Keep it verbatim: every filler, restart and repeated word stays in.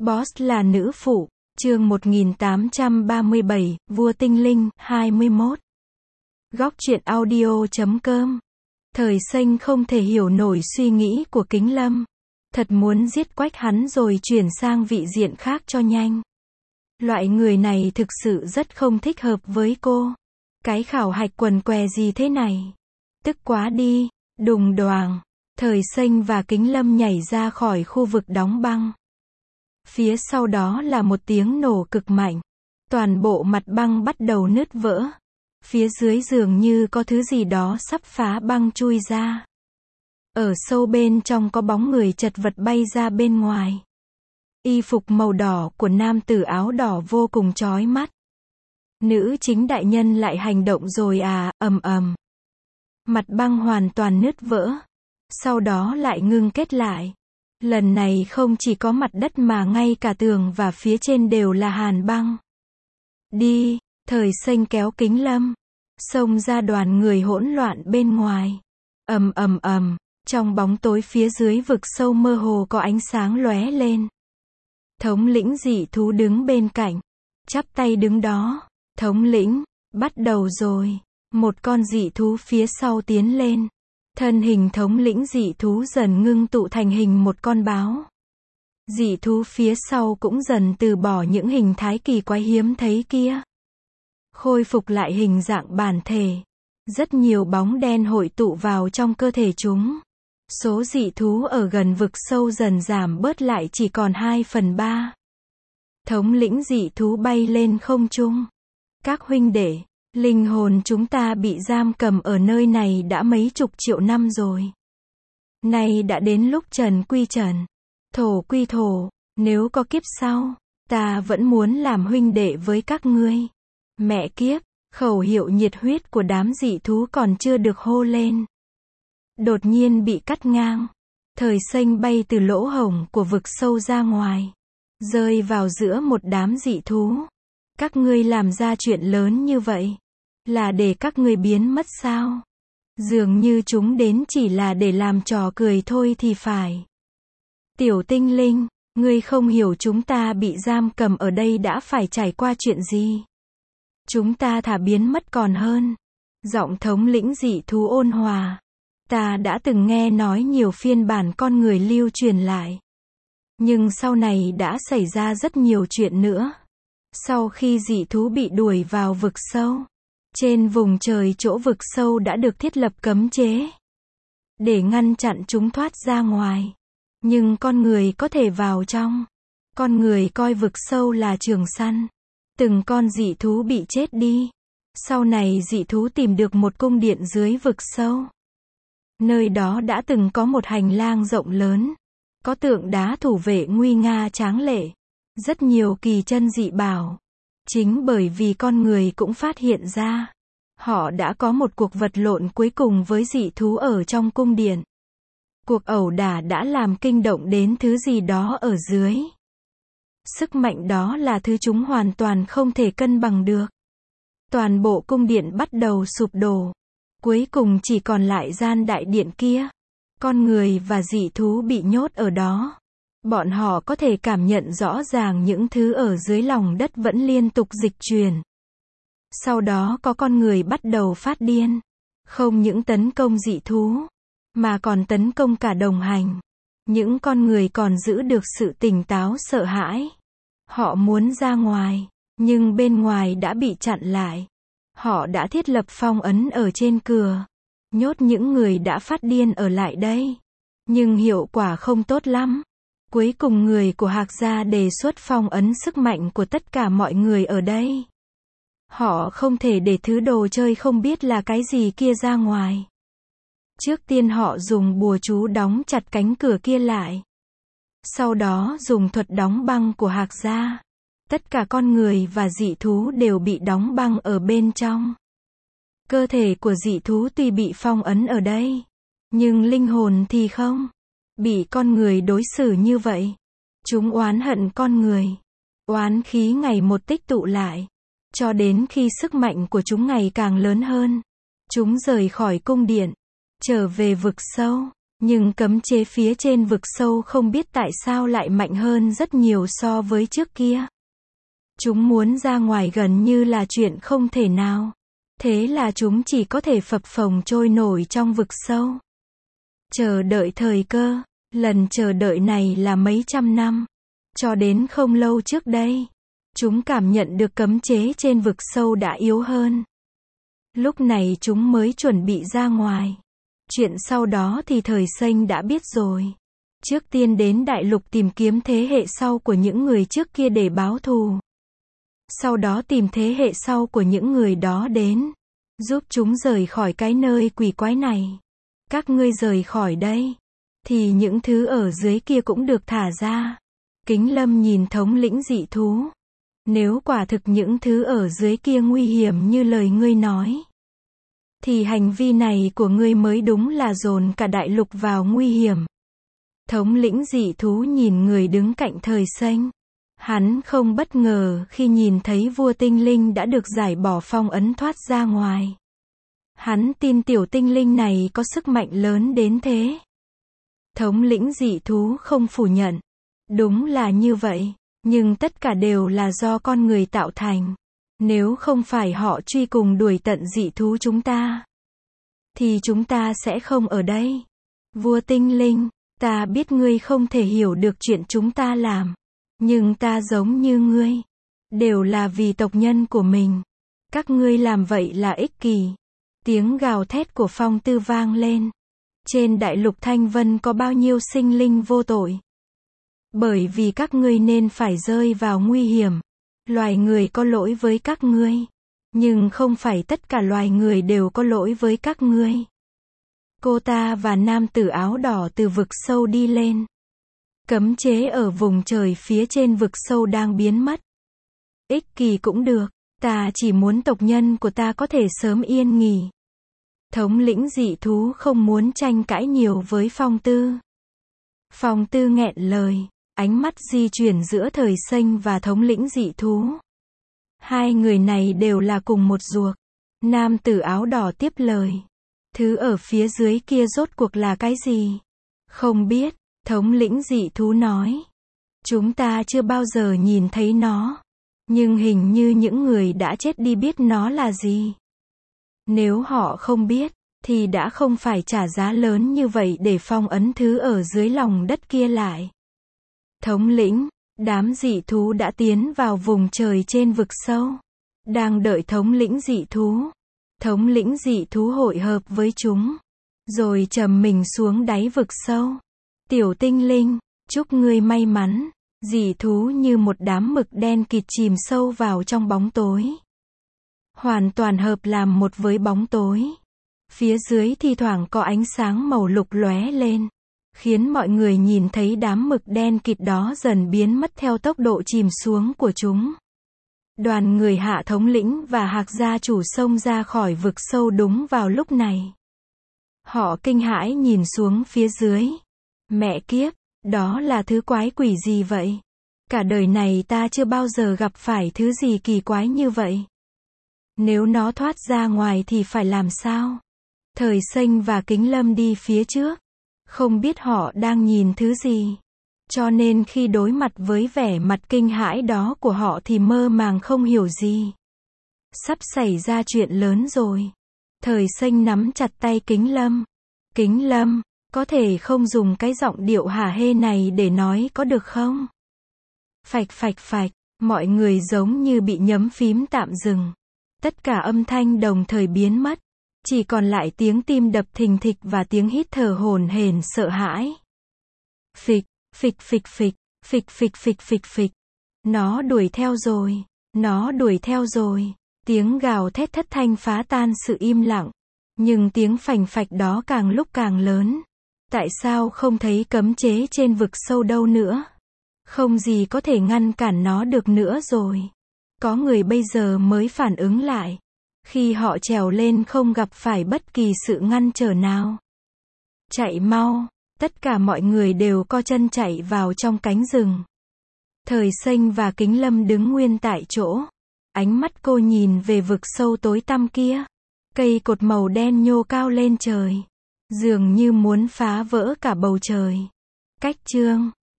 Boss là nữ phụ, chương một nghìn tám trăm ba mươi bảy, Vua Tinh Linh, hai mươi mốt. Góc truyện audio chấm com. Thời Xanh không thể hiểu nổi suy nghĩ của Kính Lâm. Thật muốn giết quách hắn rồi chuyển sang vị diện khác cho nhanh. Loại người này thực sự rất không thích hợp với cô. Cái khảo hạch quần què gì thế này? Tức quá đi, đùng đoàng. Thời Xanh và Kính Lâm nhảy ra khỏi khu vực đóng băng. Phía sau đó là một tiếng nổ cực mạnh. Toàn bộ mặt băng bắt đầu nứt vỡ. Phía dưới dường như có thứ gì đó sắp phá băng chui ra. Ở sâu bên trong có bóng người chật vật bay ra bên ngoài. Y phục màu đỏ của nam tử áo đỏ vô cùng chói mắt. Nữ chính đại nhân lại hành động rồi à, ầm ầm. Mặt băng hoàn toàn nứt vỡ. Sau đó lại ngưng kết lại. Lần này không chỉ có mặt đất mà ngay cả tường và phía trên đều là hàn băng. Đi, Thời Xanh kéo Kính Lâm. Xông ra đoàn người hỗn loạn bên ngoài. Ầm ầm ầm, trong bóng tối phía dưới vực sâu mơ hồ có ánh sáng lóe lên. Thống lĩnh dị thú đứng bên cạnh. Chắp tay đứng đó. Thống lĩnh, bắt đầu rồi. Một con dị thú phía sau tiến lên. Thân hình thống lĩnh dị thú dần ngưng tụ thành hình một con báo. Dị thú phía sau cũng dần từ bỏ những hình thái kỳ quái hiếm thấy kia. Khôi phục lại hình dạng bản thể. Rất nhiều bóng đen hội tụ vào trong cơ thể chúng. Số dị thú ở gần vực sâu dần giảm bớt lại chỉ còn hai phần ba. Thống lĩnh dị thú bay lên không trung. Các huynh đệ, linh hồn chúng ta bị giam cầm ở nơi này đã mấy chục triệu năm rồi. Nay đã đến lúc trần quy trần, thổ quy thổ, nếu có kiếp sau, ta vẫn muốn làm huynh đệ với các ngươi. Mẹ kiếp, khẩu hiệu nhiệt huyết của đám dị thú còn chưa được hô lên. Đột nhiên bị cắt ngang. Thời Xanh bay từ lỗ hổng của vực sâu ra ngoài. Rơi vào giữa một đám dị thú. Các ngươi làm ra chuyện lớn như vậy. Là để các ngươi biến mất sao? Dường như chúng đến chỉ là để làm trò cười thôi thì phải. Tiểu tinh linh, ngươi không hiểu chúng ta bị giam cầm ở đây đã phải trải qua chuyện gì. Chúng ta thà biến mất còn hơn. Giọng thống lĩnh dị thú ôn hòa. Ta đã từng nghe nói nhiều phiên bản con người lưu truyền lại. Nhưng sau này đã xảy ra rất nhiều chuyện nữa. Sau khi dị thú bị đuổi vào vực sâu, trên vùng trời chỗ vực sâu đã được thiết lập cấm chế. Để ngăn chặn chúng thoát ra ngoài. Nhưng con người có thể vào trong. Con người coi vực sâu là trường săn. Từng con dị thú bị chết đi. Sau này dị thú tìm được một cung điện dưới vực sâu. Nơi đó đã từng có một hành lang rộng lớn. Có tượng đá thủ vệ nguy nga tráng lệ. Rất nhiều kỳ chân dị bảo. Chính bởi vì con người cũng phát hiện ra. Họ đã có một cuộc vật lộn cuối cùng với dị thú ở trong cung điện. Cuộc ẩu đả đã làm kinh động đến thứ gì đó ở dưới. Sức mạnh đó là thứ chúng hoàn toàn không thể cân bằng được. Toàn bộ cung điện bắt đầu sụp đổ. Cuối cùng chỉ còn lại gian đại điện kia. Con người và dị thú bị nhốt ở đó. Bọn họ có thể cảm nhận rõ ràng những thứ ở dưới lòng đất vẫn liên tục dịch chuyển. Sau đó có con người bắt đầu phát điên. Không những tấn công dị thú, mà còn tấn công cả đồng hành. Những con người còn giữ được sự tỉnh táo sợ hãi. Họ muốn ra ngoài, nhưng bên ngoài đã bị chặn lại. Họ đã thiết lập phong ấn ở trên cửa. Nhốt những người đã phát điên ở lại đây. Nhưng hiệu quả không tốt lắm. Cuối cùng người của Hạc gia đề xuất phong ấn sức mạnh của tất cả mọi người ở đây. Họ không thể để thứ đồ chơi không biết là cái gì kia ra ngoài. Trước tiên họ dùng bùa chú đóng chặt cánh cửa kia lại. Sau đó dùng thuật đóng băng của Hạc gia. Tất cả con người và dị thú đều bị đóng băng ở bên trong. Cơ thể của dị thú tuy bị phong ấn ở đây, nhưng linh hồn thì không. Bị con người đối xử như vậy. Chúng oán hận con người. Oán khí ngày một tích tụ lại. Cho đến khi sức mạnh của chúng ngày càng lớn hơn. Chúng rời khỏi cung điện. Trở về vực sâu. Nhưng cấm chế phía trên vực sâu không biết tại sao lại mạnh hơn rất nhiều so với trước kia. Chúng muốn ra ngoài gần như là chuyện không thể nào. Thế là chúng chỉ có thể phập phồng trôi nổi trong vực sâu. Chờ đợi thời cơ. Lần chờ đợi này là mấy trăm năm. Cho đến không lâu trước đây, chúng cảm nhận được cấm chế trên vực sâu đã yếu hơn. Lúc này chúng mới chuẩn bị ra ngoài. Chuyện sau đó thì thời Xanh đã biết rồi. Trước tiên đến đại lục tìm kiếm thế hệ sau của những người trước kia để báo thù. Sau đó tìm thế hệ sau của những người đó đến, giúp chúng rời khỏi cái nơi quỷ quái này. Các ngươi rời khỏi đây, thì những thứ ở dưới kia cũng được thả ra. Kính Lâm nhìn thống lĩnh dị thú. Nếu quả thực những thứ ở dưới kia nguy hiểm như lời ngươi nói, thì hành vi này của ngươi mới đúng là dồn cả đại lục vào nguy hiểm. Thống lĩnh dị thú nhìn người đứng cạnh thời Xanh. Hắn không bất ngờ khi nhìn thấy vua tinh linh đã được giải bỏ phong ấn thoát ra ngoài. Hắn tin tiểu tinh linh này có sức mạnh lớn đến thế. Thống lĩnh dị thú không phủ nhận. Đúng là như vậy, nhưng tất cả đều là do con người tạo thành. Nếu không phải họ truy cùng đuổi tận dị thú chúng ta, thì chúng ta sẽ không ở đây. Vua tinh linh, ta biết ngươi không thể hiểu được chuyện chúng ta làm. Nhưng ta giống như ngươi. Đều là vì tộc nhân của mình. Các ngươi làm vậy là ích kỷ. Tiếng gào thét của Phong Tư vang lên. Trên đại lục Thanh Vân có bao nhiêu sinh linh vô tội. Bởi vì các ngươi nên phải rơi vào nguy hiểm. Loài người có lỗi với các ngươi. Nhưng không phải tất cả loài người đều có lỗi với các ngươi. Cô ta và nam tử áo đỏ từ vực sâu đi lên. Cấm chế ở vùng trời phía trên vực sâu đang biến mất. Ích kỷ cũng được, ta chỉ muốn tộc nhân của ta có thể sớm yên nghỉ. Thống lĩnh dị thú không muốn tranh cãi nhiều với Phong Tư. Phong Tư nghẹn lời, ánh mắt di chuyển giữa thời Xanh và thống lĩnh dị thú. Hai người này đều là cùng một ruột. Nam tử áo đỏ tiếp lời. Thứ ở phía dưới kia rốt cuộc là cái gì? Không biết. Thống lĩnh dị thú nói. Chúng ta chưa bao giờ nhìn thấy nó. Nhưng hình như những người đã chết đi biết nó là gì. Nếu họ không biết, thì đã không phải trả giá lớn như vậy để phong ấn thứ ở dưới lòng đất kia lại. Thống lĩnh, đám dị thú đã tiến vào vùng trời trên vực sâu. Đang đợi thống lĩnh dị thú. Thống lĩnh dị thú hội hợp với chúng. Rồi trầm mình xuống đáy vực sâu. Tiểu tinh linh, chúc ngươi may mắn. Dị thú như một đám mực đen kịt chìm sâu vào trong bóng tối. Hoàn toàn hợp làm một với bóng tối. Phía dưới thi thoảng có ánh sáng màu lục lóe lên. Khiến mọi người nhìn thấy đám mực đen kịt đó dần biến mất theo tốc độ chìm xuống của chúng. Đoàn người Hạ thống lĩnh và Hạc gia chủ xông ra khỏi vực sâu đúng vào lúc này. Họ kinh hãi nhìn xuống phía dưới. Mẹ kiếp, đó là thứ quái quỷ gì vậy? Cả đời này ta chưa bao giờ gặp phải thứ gì kỳ quái như vậy. Nếu nó thoát ra ngoài thì phải làm sao? Thời Xanh và Kính Lâm đi phía trước. Không biết họ đang nhìn thứ gì. Cho nên khi đối mặt với vẻ mặt kinh hãi đó của họ thì mơ màng không hiểu gì. Sắp xảy ra chuyện lớn rồi. Thời Xanh nắm chặt tay Kính Lâm. Kính Lâm, có thể không dùng cái giọng điệu hả hê này để nói có được không? Phạch phạch phạch, mọi người giống như bị nhấm phím tạm dừng. Tất cả âm thanh đồng thời biến mất. Chỉ còn lại tiếng tim đập thình thịch và tiếng hít thở hổn hển sợ hãi. Phịch, phịch phịch phịch, phịch phịch phịch phịch phịch. Nó đuổi theo rồi, nó đuổi theo rồi. Tiếng gào thét thất thanh phá tan sự im lặng. Nhưng tiếng phành phạch đó càng lúc càng lớn. Tại sao không thấy cấm chế trên vực sâu đâu nữa? Không gì có thể ngăn cản nó được nữa rồi. Có người bây giờ mới phản ứng lại. Khi họ trèo lên không gặp phải bất kỳ sự ngăn trở nào. Chạy mau, tất cả mọi người đều co chân chạy vào trong cánh rừng. Thời Xanh và Kính Lâm đứng nguyên tại chỗ. Ánh mắt cô nhìn về vực sâu tối tăm kia. Cây cột màu đen nhô cao lên trời. Dường như muốn phá vỡ cả bầu trời. Cách chương